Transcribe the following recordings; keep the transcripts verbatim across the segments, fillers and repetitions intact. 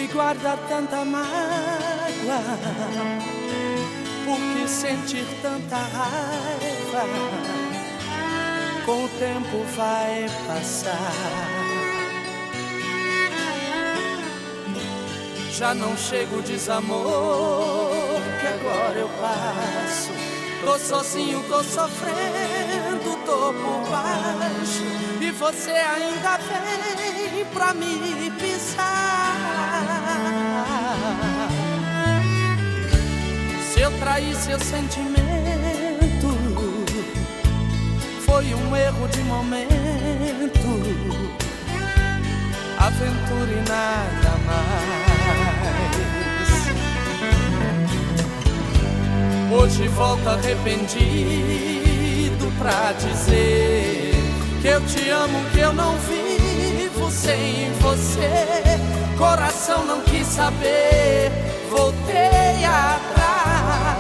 que guarda tanta mágoa? Por que sentir tanta raiva? Com o tempo vai passar. Já não chega o desamor que agora eu passo. Tô sozinho, tô sofrendo, tô por baixo, e você ainda vem pra me pisar. Se eu traí seu sentimento, foi um erro de momento, aventura e nada mais. Hoje volto arrependido pra dizer que eu te amo, que eu não vivo sem você. Coração não quis saber, voltei atrás.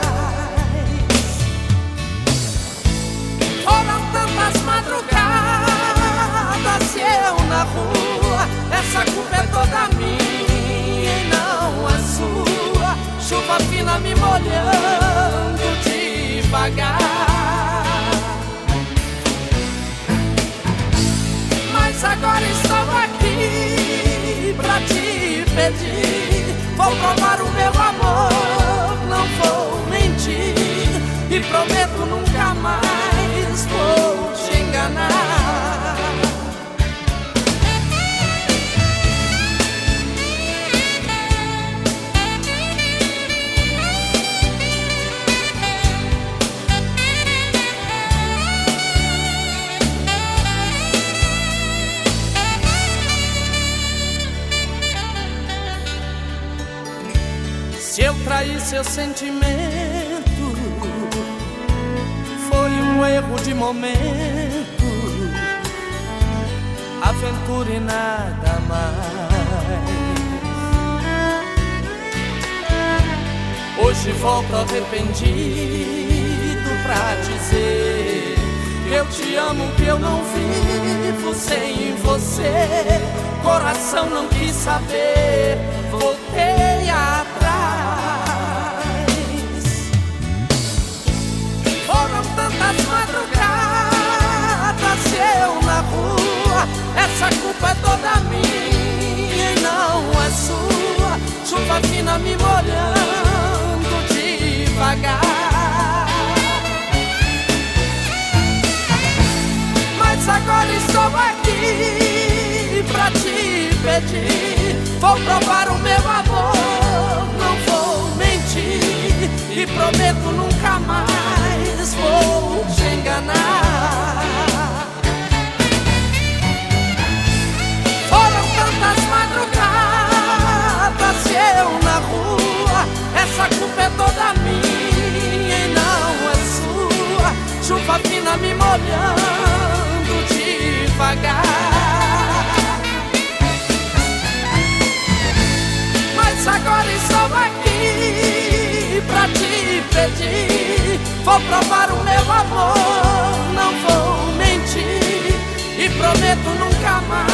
Foram tantas madrugadas e eu na rua. Essa culpa é toda minha e não a sua. Chuva fina me molhando devagar. Mas agora estou aqui pra te pedir. Vou provar o meu amor, não vou mentir, e prometo nunca mais vou te enganar. Se eu traí seu sentimento, foi um erro de momento, aventura e nada mais. Hoje volto arrependido pra dizer que eu te amo, que eu não vivo sem você. Coração não quis saber, voltei atrás. Foram tantas madrugadas e eu na rua. Essa culpa é toda minha e não é sua. Chuva fina me molhando devagar. Mas agora estou aqui pra te pedir. Vou provar o meu amor, não vou mentir, e prometo nunca mais vou te enganar. Foram tantas madrugadas e eu na rua. Essa culpa é toda minha e não é sua. Chuva fina me molhando devagar. Mas agora estou aqui pra te pedir. Vou provar o meu amor, não vou mentir, e prometo nunca mais